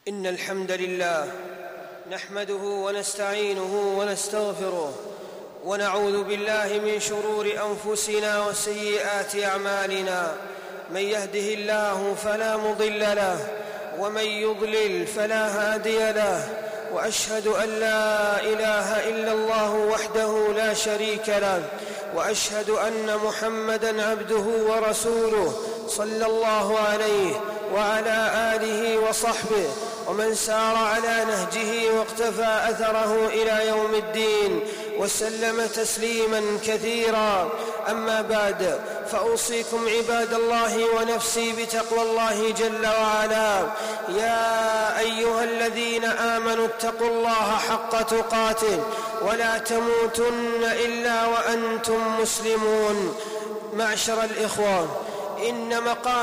إن الحمد لله نحمده ونستعينه ونستغفره ونعوذ بالله من شرور أنفسنا وسيئات أعمالنا. من يهده الله فلا مضل له ومن يضلل فلا هادي له، وأشهد أن لا إله إلا الله وحده لا شريك له، وأشهد أن محمدًا عبده ورسوله صلى الله عليه وعلى آله وصحبه ومن سار على نهجه واقتفى أثره إلى يوم الدين وسلم تسليماً كثيراً. أما بعد، فأوصيكم عباد الله ونفسي بتقوى الله جل وعلا. يا أيها الذين آمنوا اتقوا الله حق تقاته ولا تموتن إلا وأنتم مسلمون. معشر الإخوان، إن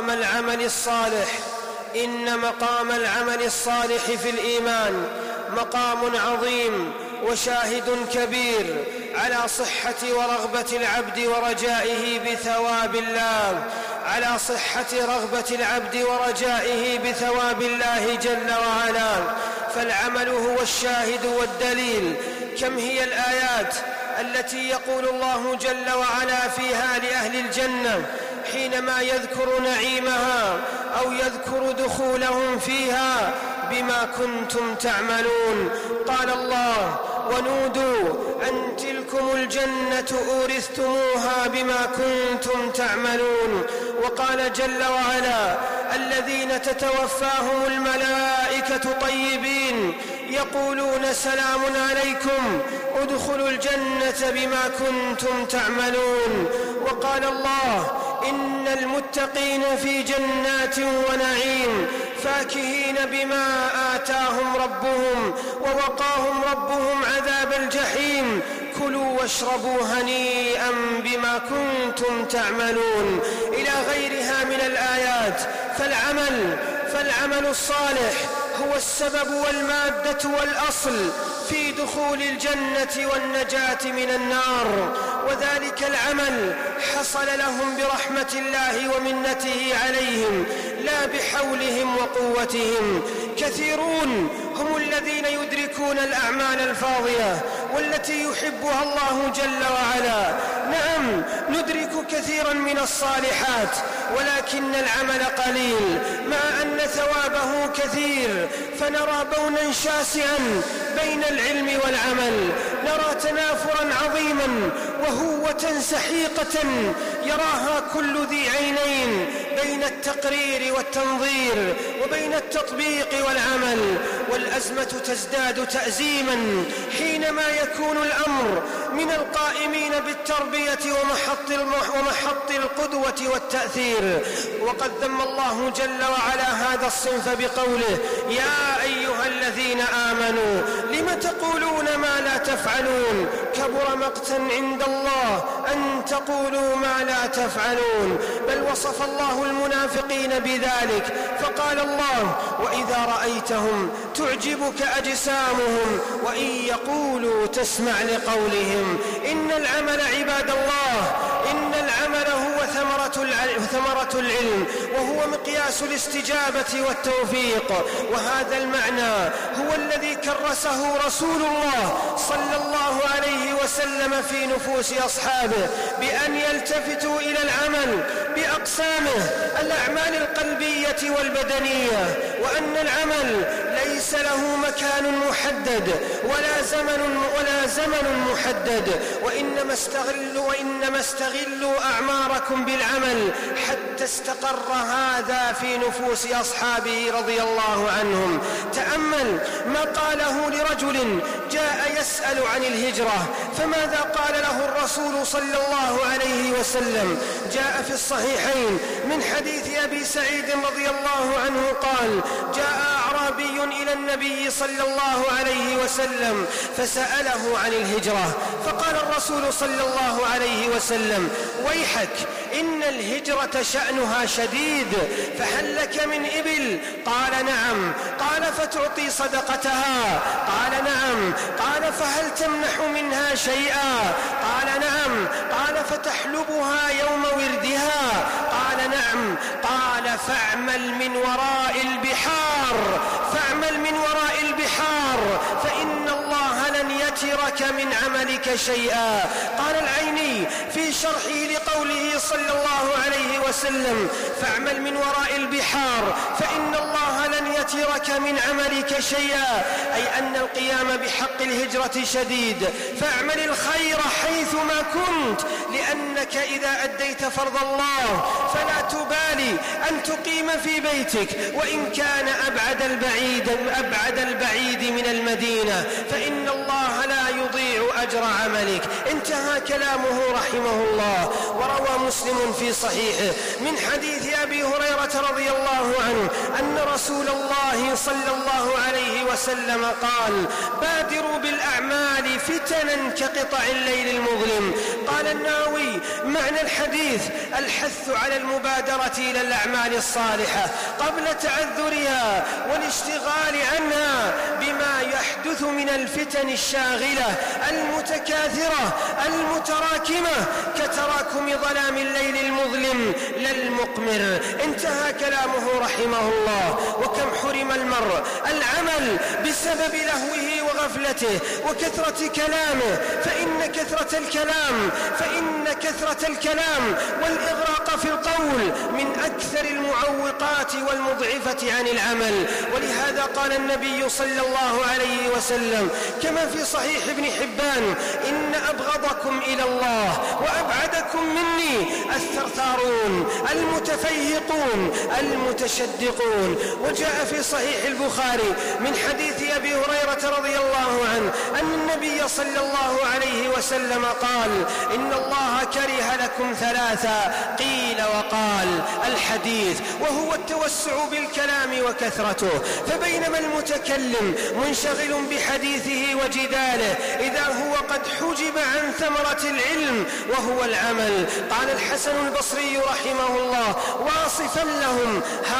مقام العمل الصالح في الإيمان مقام عظيم وشاهد كبير على صحة ورغبة العبد ورجائه بثواب الله جل وعلا. فالعمل هو الشاهد والدليل. كم هي الآيات التي يقول الله جل وعلا فيها لأهل الجنة حينما يذكر نعيمها أو يذكر دخولهم فيها: بما كنتم تعملون. قال الله: ونودوا أن تلكم الجنة أورثتموها بما كنتم تعملون. وقال جل وعلا: الذين تتوفاهم الملائكة طيبين يقولون سلام عليكم ادخلوا الجنة بما كنتم تعملون. وقال الله: إن المتقين في جنات ونعيم فاكهين بما آتاهم ربهم ووقاهم ربهم عذاب الجحيم كلوا واشربوا هنيئا بما كنتم تعملون، إلى غيرها من الآيات. فالعمل الصالح هو السبب والمادة والأصل في دخول الجنة والنجاة من النار، وذلك العمل حصل لهم برحمة الله ومنته عليهم لا بحولهم وقوتهم. كثيرون هم الذين يدركون الأعمال الفاضلة والتي يحبها الله جل وعلا. نعم، ندرك كثيرا من الصالحات ولكن العمل قليل، مع أن ثوابه كثير. فنرى بونا شاسعا بين العلم والعمل، نرى تنافرا عظيما وهوة سحيقة يراها كل ذي عينين بين التقرير والتنظير وبين التطبيق والعمل. والأزمة تزداد تأزيما حينما يكون الأمر من القائمين بالتربية ومحط القدوة والتأثير. وقد ذم الله جل وعلا هذا الصنف بقوله: يا أيها الذين آمنوا لم تقولون ما لا تفعلون كبر مقتا عند الله أن تقولوا ما لا تفعلون. بل وصف الله المنافقين بذلك فقال الله: وإذا رأيتهم تعجبك أجسامهم وإن يقولوا تسمع لقولهم. إن العمل عباد الله، إن العمل هو ثمرة العلم، وهو مقياس الاستجابة والتوفيق. وهذا المعنى هو الذي كرسه رسول الله صلى الله عليه وسلم في نفوس أصحابه بأن يلتفتوا إلى العمل بأقسامه: الأعمال القلبية والبدنية، وأن العمل ليس له مكان محدد ولا زمن محدد، وإنما استغلوا أعماركم بالعمل حتى استقر هذا في نفوس أصحابه رضي الله عنهم. تأمل ما قاله لرجل جاء يسأل عن الهجرة، فماذا قال له الرسول صلى الله عليه وسلم؟ جاء في الصحيحين من حديث أبي سعيد رضي الله عنه قال: جاء أعرابي إلى النبي صلى الله عليه وسلم فسأله عن الهجرة، فقال الرسول صلى الله عليه وسلم: ويحك، إن الهجرة شأنها شديد، فهل لك من إبل؟ قال: نعم. قال: فتعطي صدقتها؟ قال: نعم. قال: فهل تمنح منها شيئا؟ قال: نعم. قال: فتحلبها يوم وردها؟ قال: نعم. قال: فاعمل من وراء البحار، فاعمل يترك من عملك شيئا. قال العيني في شرحه لقوله صلى الله عليه وسلم: فاعمل من وراء البحار فإن الله لن يترك من عملك شيئا، أي أن القيام بحق الهجرة شديد. فاعمل الخير حيثما كنت، لأنك إذا أديت فرض الله فلا تبالي أن تقيم في بيتك وإن كان أبعد البعيد من المدينة، فإن الله لا يضيع أجر عملك. انتهى كلامه رحمه الله. وروى مسلم في صحيحه من حديث أبي هريرة رضي الله عنه أن رسول الله صلى الله عليه وسلم قال: بادروا بالأعمال فتنا كقطع الليل المظلم. قال النووي: معنى الحديث الحث على المبادرة إلى الأعمال الصالحة قبل تعذرها والاشتغال عنها بما يحدث من الفتن الشاغلة المتكاثرة المتراكمة كتراكم ظلام الليل المظلم لا المقمر. انتهى كلامه رحمه الله. وكم حرم المرء العمل بسبب لهوه وغفلته وكثرة كلامه، فإن كثرة الكلام والإغراق في القول من أكثر المعوقات والمضعفة عن العمل. ولهذا قال النبي صلى الله عليه وسلم كما في صحيح ابن حبان: إن أبغضكم إلى الله وأبعدكم مني الثرثارون المتفيهقون المتشدقون. وجاء في صحيح البخاري من حديث أبي هريرة رضي الله عنه أن النبي صلى الله عليه وسلم قال: إن الله كره لكم ثلاثا قيل وقال الحديث، وهو التوسع بالكلام وكثرته. فبينما المتكلم منشغل بحديثه وجداله إذا هو قد حجب عن ثمرة العلم وهو العمل. قال الحسن البصري رحمه الله واصفا لهم: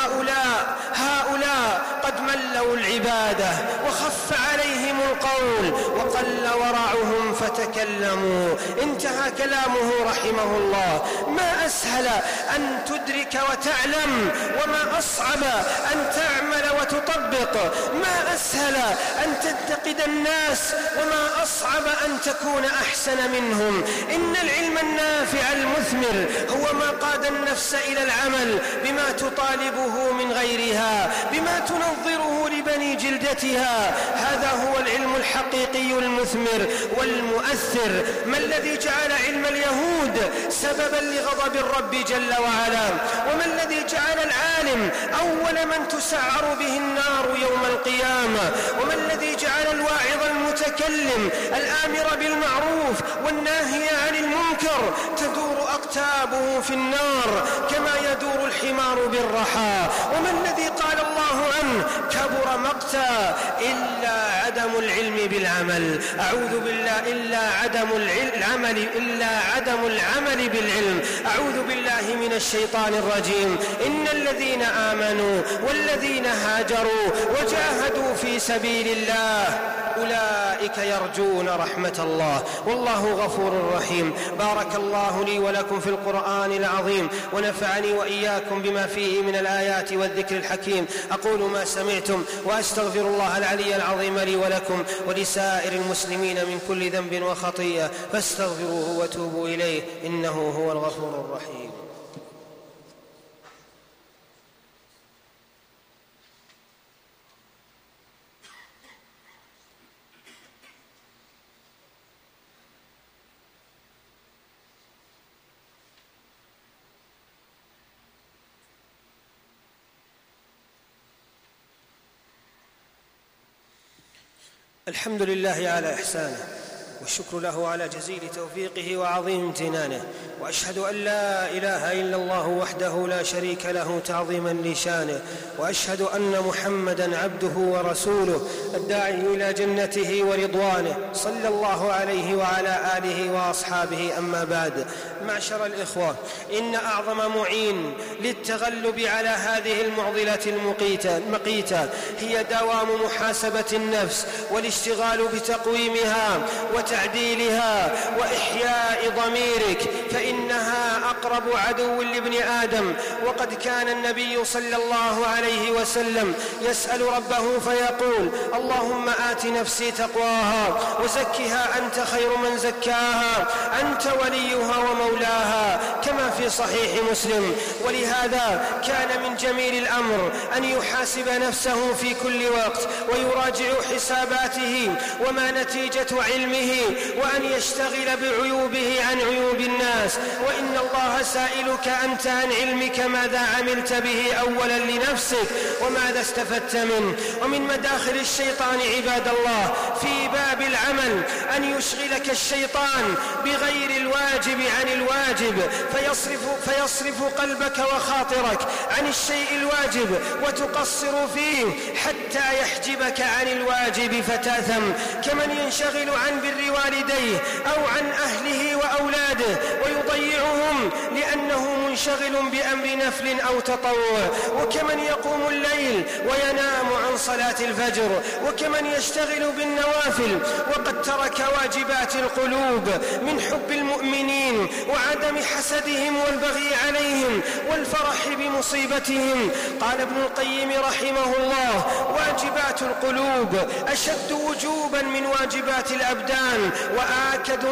هؤلاء قد ملوا العبادة وخف عليهم القول وقل ورعهم فتكلموا. انتهى كلامه رحمه الله. ما أسهل أن تدرك وتعلم، وما أصعب أن تعمل وتطبق. ما أسهل أن تنتقد الناس، وما أصعب أن تكون أحسن منهم. إن العلم النافع المثمر هو ما قاد النفس إلى العمل بما تطالبه من غيرها، بما تنظره لبني جلدتها. هذا هو العلم الحقيقي المثمر والمؤثر. ما الذي جعل علم اليهود سببا لغضب الرب جل وعلا؟ وما الذي جعل العالم أول من تسعر به النار يوم القيامة؟ وما الذي جعل الواعظ المتكلم الآمر بالمعروف والناهي عن المنكر تدور أقتابه في النار كما يدور الحمار بالرحى؟ وما الذي قال الله عنه: كبر مقتا إلا عدم العلم بالعمل. أعوذ بالله. إلا عدم العمل بالعلم. أعوذ بالله من الشيطان الرجيم. إن الذين آمنوا والذين هاجروا وجاهدوا في سبيل الله أولئك يرجون رحمة الله والله غفور رحيم. بارك الله لي ولكم في القرآن العظيم، ونفعني وإياكم بما فيه من الآيات والذكر الحكيم. أقول ما سمعتم وأستغفر الله العلي العظيم لي ولكم ولسائر المسلمين من كل ذنب وخطيئة، فاستغفروه وتوبوا إليه إنه هو الغفور الرحيم. الحمد لله على إحسانه، والشكر له على جزيل توفيقه وعظيم امتنانه، وأشهد أن لا إله إلا الله وحده لا شريك له تعظيما لشانه، وأشهد أن محمدًا عبده ورسوله الداعي إلى جنته ورضوانه، صلى الله عليه وعلى آله وأصحابه. أما بعد، معشر الإخوة، إن أعظم معين للتغلب على هذه المعضلة المقيتة هي دوام محاسبة النفس والاشتغال بتقويمها وتعديلها وإحياء ضميرك، فإنها أقرب عدو لابن آدم. وقد كان النبي صلى الله عليه وسلم يسأل ربه فيقول: اللهم آت نفسي تقواها وزكها أنت خير من زكاها أنت وليها ومولاها، كما في صحيح مسلم. ولهذا كان من جميل الأمر أن يحاسب نفسه في كل وقت ويراجع حساباته وما نتيجة علمه، وأن يشتغل بعيوبه عن عيوب الناس. وإن الله سائلك أنت عن علمك ماذا عملت به أولا لنفسك وماذا استفدت منه. ومن مداخل الشيطان عباد الله في باب العمل أن يشغلك الشيطان بغير الواجب عن الواجب، فيصرف قلبك وخاطرك عن الشيء الواجب وتقصر فيه حتى يحجبك عن الواجب فتأثم، كمن ينشغل عن بر والديه أو عن أهله وأولاده ويضيعهم لأنه منشغل بأمر نفل أو تطوع، وكمن يقوم الليل وينام عن صلاة الفجر، وكمن يشتغل بالنوافل وقد ترك واجبات القلوب من حب المؤمنين وعدم حسدهم والبغي عليهم والفرح بمصيبتهم. قال ابن القيم رحمه الله: واجبات القلوب أشد وجوبا من واجبات الأبدان وآكد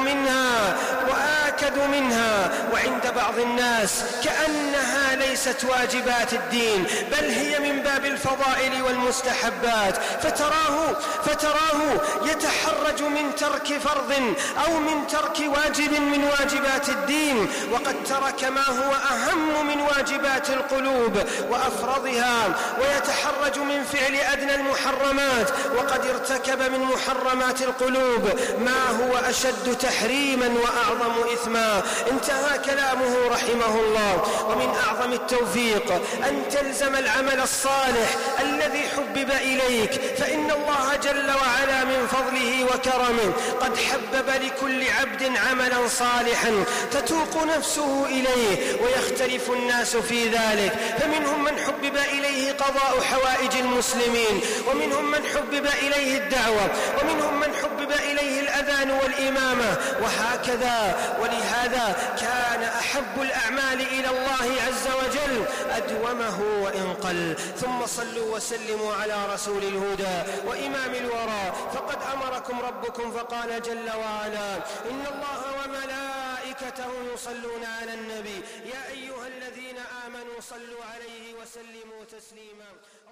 منها، وعند بعض الناس كأنها ليست واجبات الدين بل هي من باب الفضائل والمستحبات، فتراه يتحرج من ترك فرض أو من ترك واجب من واجبات الدين وقد ترك ما هو أهم من واجبات القلوب وأفرضها، ويتحرج من فعل أدنى المحرمات وقد ارتكب من محرمات القلوب ما هو أشد تحريما وأعظم إثما. انتهى كلامه رحمه الله. ومن أعظم التوفيق أن تلزم العمل الصالح الذي حبب إليك، فإن الله جل وعلا من فضله وكرمه قد حبب لكل عبد عملا صالحا تتوق نفسه إليه، ويختلف الناس في ذلك، فمنهم من حبب إليه قضاء حوائج المسلمين، ومنهم من حبب إليه الدعوة، ومنهم من حبب إليه الأذان والإمامة، وهكذا. ولهذا كان أحب الأعمال إلى الله عز وجل أدومه وإن قل. ثم صلوا وسلموا على رسول الهدى وإمام الورى، فقد أمركم ربكم فقال جل وعلا: إن الله وملائكته يصلون على النبي يا أيها الذين آمنوا صلوا عليه وسلموا تسليما.